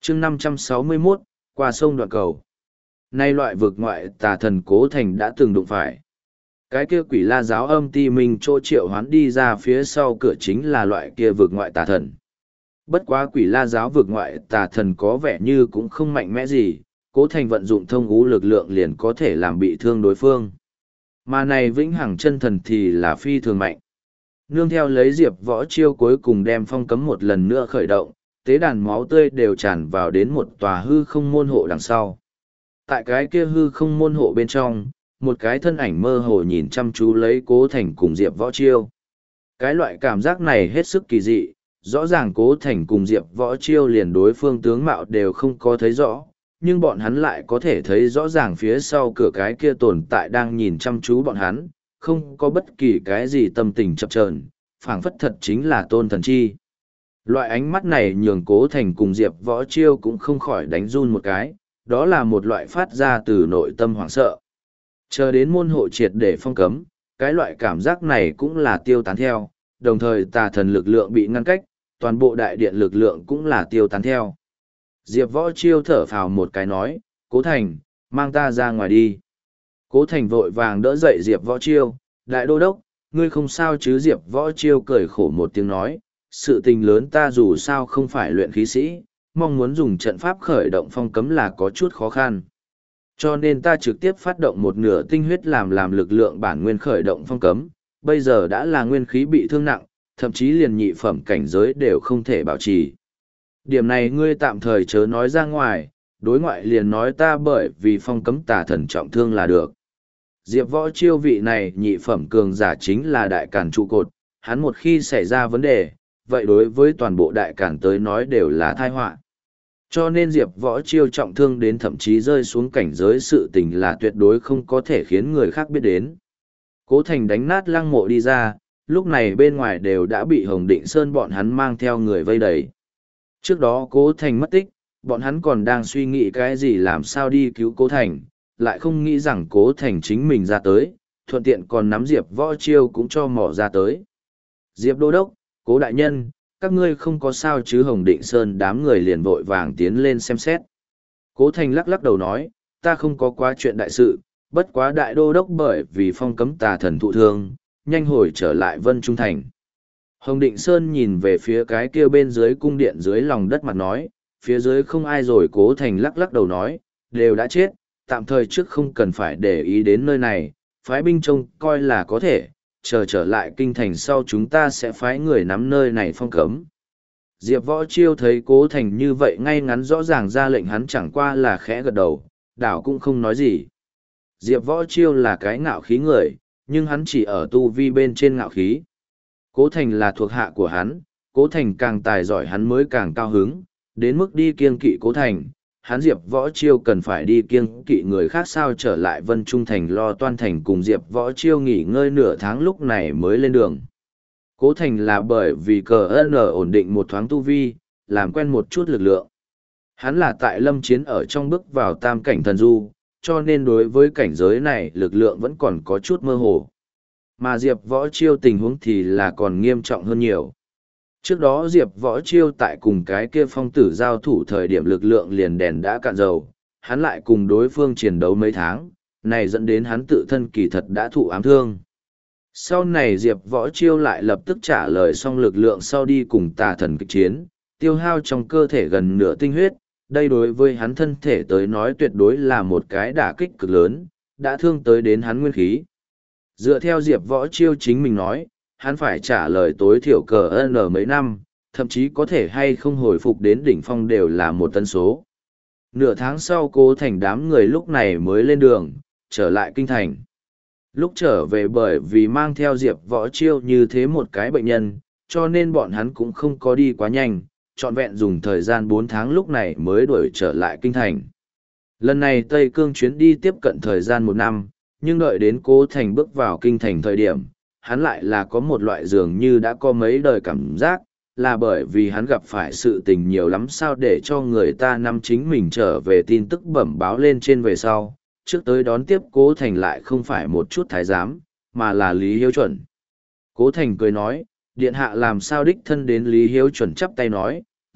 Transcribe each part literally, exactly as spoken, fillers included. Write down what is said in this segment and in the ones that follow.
chương năm trăm sáu mươi mốt, qua sông đoạn cầu. Nay loại vực ngoại tà thần Cố Thành đã từng đụng phải. Cái kia quỷ la giáo âm ti mình chỗ triệu hoán đi ra phía sau cửa chính là loại kia vực ngoại tà thần. Bất quá quỷ la giáo vực ngoại tà thần có vẻ như cũng không mạnh mẽ gì, Cố Thành vận dụng thông ngũ lực lượng liền có thể làm bị thương đối phương. Mà này vĩnh hằng chân thần thì là phi thường mạnh. Nương theo lấy Diệp Võ Chiêu cuối cùng đem phong cấm một lần nữa khởi động, tế đàn máu tươi đều tràn vào đến một tòa hư không môn hộ đằng sau. Tại cái kia hư không môn hộ bên trong, một cái thân ảnh mơ hồ nhìn chăm chú lấy Cố Thành cùng Diệp Võ Chiêu. Cái loại cảm giác này hết sức kỳ dị, rõ ràng Cố Thành cùng Diệp Võ Chiêu liền đối phương tướng mạo đều không có thấy rõ, nhưng bọn hắn lại có thể thấy rõ ràng phía sau cửa cái kia tồn tại đang nhìn chăm chú bọn hắn, không có bất kỳ cái gì tâm tình chập chờn, phảng phất thật chính là tôn thần chi. Loại ánh mắt này nhường Cố Thành cùng Diệp Võ Chiêu cũng không khỏi đánh run một cái, đó là một loại phát ra từ nội tâm hoảng sợ. Chờ đến môn hộ triệt để phong cấm, cái loại cảm giác này cũng là tiêu tán theo, đồng thời tà thần lực lượng bị ngăn cách, toàn bộ đại điện lực lượng cũng là tiêu tán theo. Diệp Võ Chiêu thở phào một cái nói, Cố Thành, mang ta ra ngoài đi. Cố Thành vội vàng đỡ dậy Diệp Võ Chiêu, đại đô đốc, ngươi không sao chứ? Diệp Võ Chiêu cười khổ một tiếng nói, sự tình lớn ta dù sao không phải luyện khí sĩ, mong muốn dùng trận pháp khởi động phong cấm là có chút khó khăn. Cho nên ta trực tiếp phát động một nửa tinh huyết làm làm lực lượng bản nguyên khởi động phong cấm, bây giờ đã là nguyên khí bị thương nặng, thậm chí liền nhị phẩm cảnh giới đều không thể bảo trì. Điểm này ngươi tạm thời chớ nói ra ngoài, đối ngoại liền nói ta bởi vì phong cấm tà thần trọng thương là được. Diệp Võ Chiêu vị này nhị phẩm cường giả chính là đại càn trụ cột, hắn một khi xảy ra vấn đề, vậy đối với toàn bộ đại càn tới nói đều là tai họa. Cho nên Diệp Võ Chiêu trọng thương đến thậm chí rơi xuống cảnh giới sự tình là tuyệt đối không có thể khiến người khác biết đến. Cố Thành đánh nát lăng mộ đi ra, lúc này bên ngoài đều đã bị Hồng Định Sơn bọn hắn mang theo người vây đầy. Trước đó Cố Thành mất tích, bọn hắn còn đang suy nghĩ cái gì làm sao đi cứu Cố Thành, lại không nghĩ rằng Cố Thành chính mình ra tới, thuận tiện còn nắm Diệp Võ Chiêu cũng cho mỏ ra tới. Diệp Đô Đốc, Cố Đại Nhân, các ngươi không có sao chứ? Hồng Định Sơn đám người liền vội vàng tiến lên xem xét. Cố Thành lắc lắc đầu nói, ta không có quá chuyện đại sự, bất quá đại đô đốc bởi vì phong cấm tà thần thụ thương, nhanh hồi trở lại Vân Trung Thành. Hồng Định Sơn nhìn về phía cái kia bên dưới cung điện dưới lòng đất mặt nói, phía dưới không ai rồi. Cố Thành lắc lắc đầu nói, đều đã chết, tạm thời trước không cần phải để ý đến nơi này, phái binh trông coi là có thể, chờ trở lại kinh thành sau chúng ta sẽ phái người nắm nơi này phong cấm. Diệp Võ Chiêu thấy Cố Thành như vậy ngay ngắn rõ ràng ra lệnh, hắn chẳng qua là khẽ gật đầu, đảo cũng không nói gì. Diệp Võ Chiêu là cái ngạo khí người, nhưng hắn chỉ ở tu vi bên trên ngạo khí. Cố Thành là thuộc hạ của hắn, Cố Thành càng tài giỏi hắn mới càng cao hứng, đến mức đi kiêng kỵ Cố Thành, hắn Diệp Võ Chiêu cần phải đi kiêng kỵ người khác sao? Trở lại Vân Trung Thành lo toan thành cùng Diệp Võ Chiêu nghỉ ngơi nửa tháng lúc này mới lên đường. Cố Thành là bởi vì cờ N ổn định một thoáng tu vi, làm quen một chút lực lượng. Hắn là tại lâm chiến ở trong bước vào tam cảnh thần du, cho nên đối với cảnh giới này lực lượng vẫn còn có chút mơ hồ. Mà Diệp Võ Chiêu tình huống thì là còn nghiêm trọng hơn nhiều. Trước đó Diệp Võ Chiêu tại cùng cái kia phong tử giao thủ thời điểm lực lượng liền đèn đã cạn dầu, hắn lại cùng đối phương chiến đấu mấy tháng, này dẫn đến hắn tự thân kỳ thật đã thụ ám thương. Sau này Diệp Võ Chiêu lại lập tức trả lời xong lực lượng sau đi cùng tà thần kịch chiến, tiêu hao trong cơ thể gần nửa tinh huyết, đây đối với hắn thân thể tới nói tuyệt đối là một cái đả kích cực lớn, đã thương tới đến hắn nguyên khí. Dựa theo Diệp Võ Chiêu chính mình nói, hắn phải trả lời tối thiểu cờ N mấy năm, thậm chí có thể hay không hồi phục đến đỉnh phong đều là một tân số. Nửa tháng sau Cố Thành đám người lúc này mới lên đường, trở lại kinh thành. Lúc trở về bởi vì mang theo Diệp Võ Chiêu như thế một cái bệnh nhân, cho nên bọn hắn cũng không có đi quá nhanh, trọn vẹn dùng thời gian bốn tháng lúc này mới đuổi trở lại kinh thành. Lần này Tây Cương chuyến đi tiếp cận thời gian một năm, nhưng đợi đến Cố Thành bước vào kinh thành thời điểm, hắn lại là có một loại dường như đã có mấy đời cảm giác, là bởi vì hắn gặp phải sự tình nhiều lắm sao để cho người ta nắm chính mình trở về tin tức bẩm báo lên trên về sau. Trước tới đón tiếp Cố Thành lại không phải một chút thái giám, mà là Lý Hiếu Chuẩn. Cố Thành cười nói, điện hạ làm sao đích thân đến Lý Hiếu Chuẩn chắp tay nói,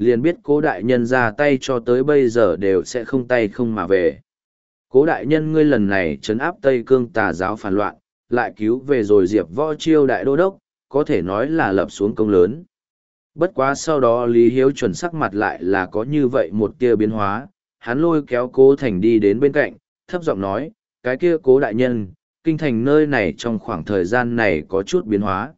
liền biết cố đại nhân ra tay cho tới bây giờ đều sẽ không tay không mà về. Cố đại nhân ngươi lần này trấn áp Tây Cương tà giáo phản loạn, lại cứu về rồi Diệp Võ Chiêu đại đô đốc, có thể nói là lập xuống công lớn. Bất quá sau đó Lý Hiếu chuẩn sắc mặt lại là có như vậy một tia biến hóa, hắn lôi kéo Cố Thành đi đến bên cạnh, thấp giọng nói, cái kia Cố đại nhân, kinh thành nơi này trong khoảng thời gian này có chút biến hóa.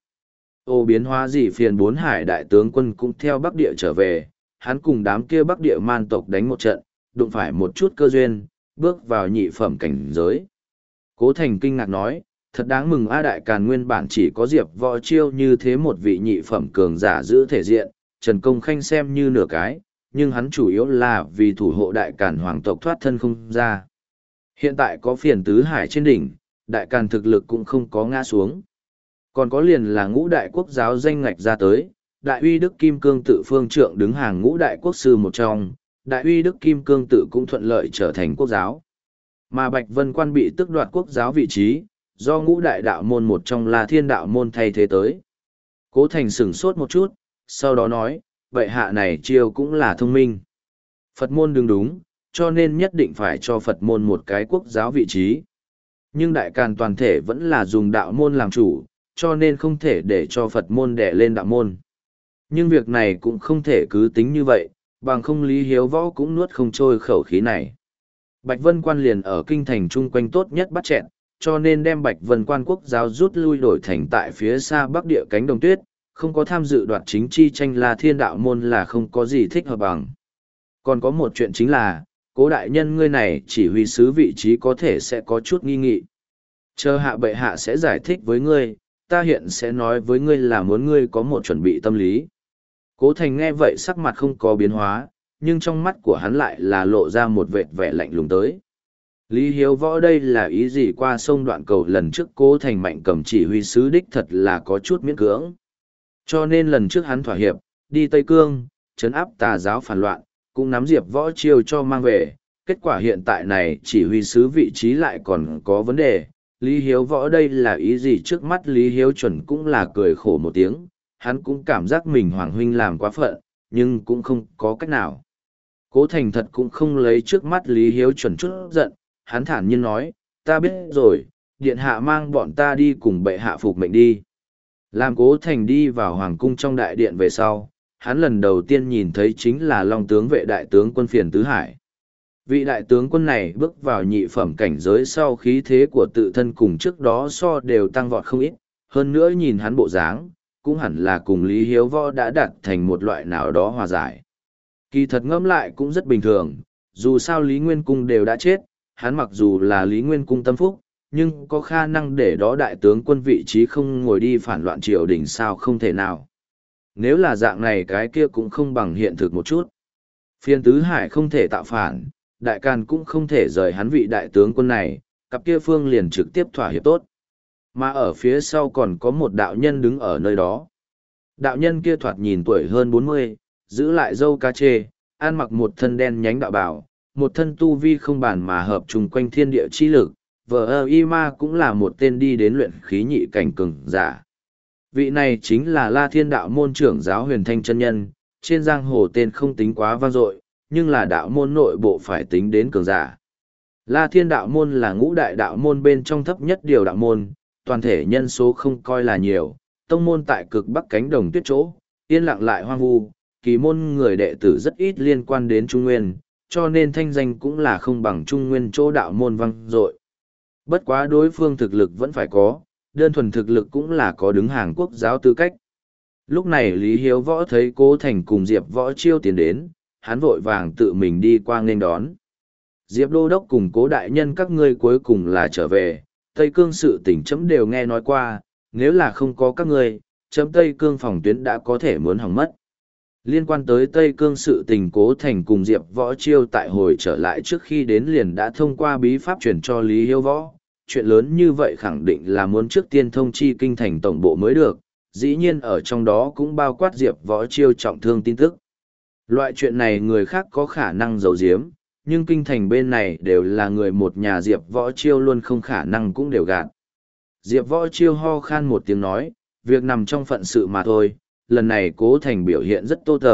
Ô biến hóa gì? Phiền bốn hải đại tướng quân cũng theo Bắc Địa trở về, hắn cùng đám kia Bắc Địa man tộc đánh một trận, đụng phải một chút cơ duyên, bước vào nhị phẩm cảnh giới. Cố Thành kinh ngạc nói, thật đáng mừng A Đại Càn nguyên bản chỉ có Diệp Võ Chiêu như thế một vị nhị phẩm cường giả giữ thể diện, Trần Công Khanh xem như nửa cái, nhưng hắn chủ yếu là vì thủ hộ Đại Càn hoàng tộc thoát thân không ra. Hiện tại có phiền tứ hải trên đỉnh, Đại Càn thực lực cũng không có ngã xuống. Còn có liền là ngũ đại quốc giáo danh ngạch ra tới, Đại uy Đức Kim Cương tự phương trượng đứng hàng ngũ đại quốc sư một trong, Đại uy Đức Kim Cương tự cũng thuận lợi trở thành quốc giáo. Mà Bạch Vân Quan bị tước đoạt quốc giáo vị trí, do ngũ đại đạo môn một trong là Thiên đạo môn thay thế tới. Cố Thành sửng sốt một chút, sau đó nói, vậy hạ này chiêu cũng là thông minh. Phật môn đừng đúng, cho nên nhất định phải cho Phật môn một cái quốc giáo vị trí. Nhưng Đại Càn toàn thể vẫn là dùng đạo môn làm chủ, cho nên không thể để cho Phật môn đè lên đạo môn. Nhưng việc này cũng không thể cứ tính như vậy, bằng không Lý Hiếu Võ cũng nuốt không trôi khẩu khí này. Bạch Vân Quan liền ở kinh thành chung quanh tốt nhất bắt chẹn, cho nên đem Bạch Vân Quan quốc giáo rút lui đổi thành tại phía xa bắc địa cánh đồng tuyết, không có tham dự đoạt chính chi tranh là Thiên đạo môn là không có gì thích hợp bằng. Còn có một chuyện chính là, Cố đại nhân ngươi này chỉ huy sứ vị trí có thể sẽ có chút nghi nghị. Chờ hạ bệ hạ sẽ giải thích với ngươi, ta hiện sẽ nói với ngươi là muốn ngươi có một chuẩn bị tâm lý. Cố Thành nghe vậy sắc mặt không có biến hóa, nhưng trong mắt của hắn lại là lộ ra một vệt vẻ lạnh lùng tới. Lý Hiếu Võ đây là ý gì? Qua sông Đoạn Cầu lần trước Cố Thành mạnh cầm chỉ huy sứ đích thật là có chút miễn cưỡng. Cho nên lần trước hắn thỏa hiệp, đi Tây Cương, trấn áp tà giáo phản loạn, cũng nắm Diệp Võ Chiêu cho mang về. Kết quả hiện tại này chỉ huy sứ vị trí lại còn có vấn đề. Lý Hiếu Võ đây là ý gì? Trước mắt Lý Hiếu Chuẩn cũng là cười khổ một tiếng, hắn cũng cảm giác mình Hoàng huynh làm quá phận, nhưng cũng không có cách nào. Cố Thành thật cũng không lấy trước mắt Lý Hiếu Chuẩn chút giận, hắn thản nhiên nói, ta biết rồi, điện hạ mang bọn ta đi cùng bệ hạ phục mệnh đi. Làm Cố Thành đi vào hoàng cung trong đại điện về sau, hắn lần đầu tiên nhìn thấy chính là Long tướng vệ đại tướng quân Phiền Tứ Hải. Vị đại tướng quân này bước vào nhị phẩm cảnh giới sau khí thế của tự thân cùng trước đó so đều tăng vọt không ít, hơn nữa nhìn hắn bộ dáng, cũng hẳn là cùng Lý Hiếu Võ đã đạt thành một loại nào đó hòa giải. Kỳ thật ngẫm lại cũng rất bình thường, dù sao Lý Nguyên Cung đều đã chết, hắn mặc dù là Lý Nguyên Cung tâm phúc, nhưng có khả năng để đó đại tướng quân vị trí không ngồi đi phản loạn triều đình sao không thể nào. Nếu là dạng này cái kia cũng không bằng hiện thực một chút. Phiên Tứ Hải không thể tạo phản, Đại Càn cũng không thể rời hắn vị đại tướng quân này, cặp kia phương liền trực tiếp thỏa hiệp tốt. Mà ở phía sau còn có một đạo nhân đứng ở nơi đó. Đạo nhân kia thoạt nhìn tuổi hơn bốn mươi, giữ lại râu ca chê, ăn mặc một thân đen nhánh đạo bào, một thân tu vi không bàn mà hợp chung quanh thiên địa chi lực, vợ ơ y ma cũng là một tên đi đến luyện khí nhị cảnh cường giả. Vị này chính là La Thiên đạo môn trưởng giáo Huyền Thanh chân nhân, trên giang hồ tên không tính quá vang dội, nhưng là đạo môn nội bộ phải tính đến cường giả. La Thiên đạo môn là ngũ đại đạo môn bên trong thấp nhất điều đạo môn, toàn thể nhân số không coi là nhiều, tông môn tại cực bắc cánh đồng tuyết chỗ, yên lặng lại hoang vu, kỳ môn người đệ tử rất ít liên quan đến Trung Nguyên, cho nên thanh danh cũng là không bằng Trung Nguyên chỗ đạo môn vang dội. Bất quá đối phương thực lực vẫn phải có, đơn thuần thực lực cũng là có đứng hàng quốc giáo tư cách. Lúc này Lý Hiếu Võ thấy Cố Thành cùng Diệp Võ Chiêu tiến đến, hắn vội vàng tự mình đi qua nghênh đón. Diệp Đô Đốc cùng Cố đại nhân các ngươi cuối cùng là trở về, Tây Cương sự tình chấm đều nghe nói qua, nếu là không có các ngươi, chấm Tây Cương phòng tuyến đã có thể muốn hỏng mất. Liên quan tới Tây Cương sự tình Cố Thành cùng Diệp Võ Chiêu tại hồi trở lại trước khi đến liền đã thông qua bí pháp truyền cho Lý Hiếu Võ. Chuyện lớn như vậy khẳng định là muốn trước tiên thông chi kinh thành tổng bộ mới được, dĩ nhiên ở trong đó cũng bao quát Diệp Võ Chiêu trọng thương tin tức. Loại chuyện này người khác có khả năng giấu giếm, nhưng kinh thành bên này đều là người một nhà Diệp Võ Chiêu luôn không khả năng cũng đều gạt. Diệp Võ Chiêu ho khan một tiếng nói, việc nằm trong phận sự mà thôi, lần này Cố Thành biểu hiện rất tô tờ,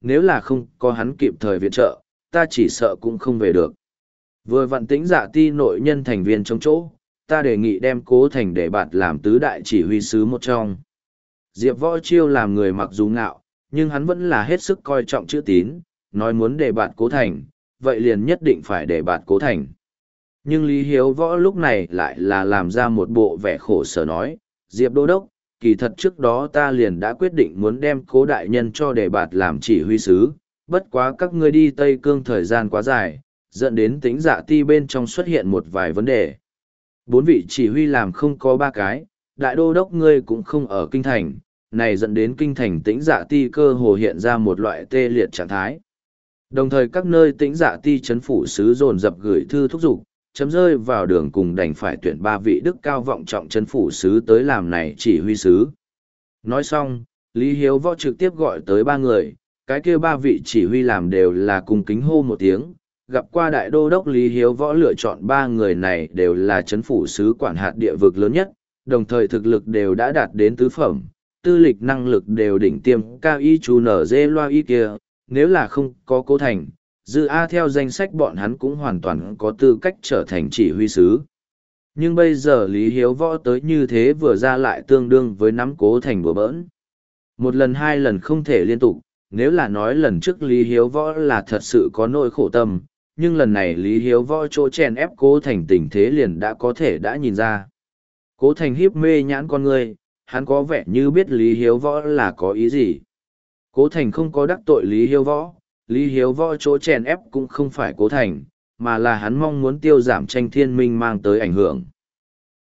nếu là không có hắn kịp thời viện trợ, ta chỉ sợ cũng không về được. Vừa vặn tĩnh dạ ti nội nhân thành viên trong chỗ, ta đề nghị đem Cố Thành để bạt làm tứ đại chỉ huy sứ một trong. Diệp Võ Chiêu làm người mặc dù ngạo, nhưng hắn vẫn là hết sức coi trọng chữ tín, nói muốn đề bạt Cố Thành, vậy liền nhất định phải đề bạt Cố Thành. Nhưng Lý Hiếu Võ lúc này lại là làm ra một bộ vẻ khổ sở nói, Diệp Đô Đốc, kỳ thật trước đó ta liền đã quyết định muốn đem Cố Đại Nhân cho đề bạt làm chỉ huy sứ, bất quá các ngươi đi Tây Cương thời gian quá dài, dẫn đến tính dạ ti bên trong xuất hiện một vài vấn đề. Bốn vị chỉ huy làm không có ba cái, Đại Đô Đốc ngươi cũng không ở Kinh Thành, này dẫn đến Kinh Thành tĩnh dạ ti cơ hồ hiện ra một loại tê liệt trạng thái. Đồng thời các nơi tĩnh dạ ti chấn phủ sứ dồn dập gửi thư thúc giục, chấm rơi vào đường cùng đành phải tuyển ba vị đức cao vọng trọng chấn phủ sứ tới làm này chỉ huy sứ. Nói xong, Lý Hiếu Võ trực tiếp gọi tới ba người, cái kia ba vị chỉ huy làm đều là cùng kính hô một tiếng, gặp qua đại đô đốc Lý Hiếu Võ lựa chọn ba người này đều là chấn phủ sứ quản hạt địa vực lớn nhất, đồng thời thực lực đều đã đạt đến tứ phẩm, tư lịch năng lực đều đỉnh tiêm cao y chú nở dê loa y kia, nếu là không có Cố Thành, Dư A theo danh sách bọn hắn cũng hoàn toàn có tư cách trở thành chỉ huy sứ. Nhưng bây giờ Lý Hiếu Võ tới như thế vừa ra lại tương đương với nắm Cố Thành bừa bỡn. Một lần hai lần không thể liên tục, nếu là nói lần trước Lý Hiếu Võ là thật sự có nỗi khổ tâm, nhưng lần này Lý Hiếu Võ chỗ chèn ép Cố Thành tình thế liền đã có thể đã nhìn ra. Cố Thành hiếp mê nhãn con người, hắn có vẻ như biết Lý Hiếu Võ là có ý gì. Cố Thành không có đắc tội Lý Hiếu Võ, Lý Hiếu Võ chỗ chèn ép cũng không phải Cố Thành, mà là hắn mong muốn tiêu giảm tranh thiên minh mang tới ảnh hưởng.